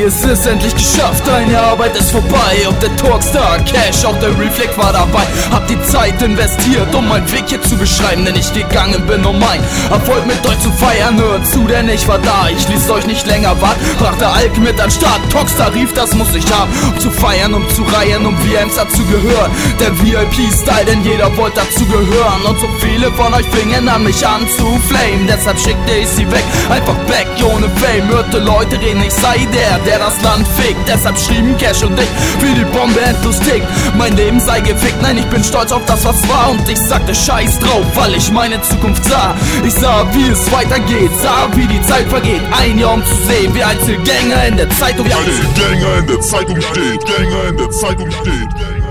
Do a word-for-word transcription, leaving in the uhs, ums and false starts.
es ist endlich geschafft, deine Arbeit ist vorbei. Ob der Talkstar, Cash, auch der Reflect war dabei. Hab die Zeit investiert, um meinen Weg hier zu beschreiben, denn ich gegangen bin, um mein Erfolg mit euch zu feiern. Hört zu, denn ich war da, ich ließ euch nicht länger warten. Brachte Alk mit an Start, Talkstar rief, das muss ich haben, um zu feiern, um zu reihen, um V Ms dazu gehören. Der V I P-Style, denn jeder wollte dazu gehören. Und so viele von euch fingen an mich an zu flame, deshalb schickte ich sie weg, einfach back ohne Fame. Hörte Leute reden, ich sei der, der das Land fickt, deshalb schrieben Cash und ich, wie die Bombe endlos tickt. Mein Leben sei gefickt, nein, ich bin stolz auf das, was war. Und ich sagte Scheiß drauf, weil ich meine Zukunft sah. Ich sah, wie es weitergeht, sah, wie die Zeit vergeht. Ein Jahr, um zu sehen, wie Einzelgänger in der Zeitung steht. Einzelgänger in der Zeitung steht, Gänger in der Zeitung steht.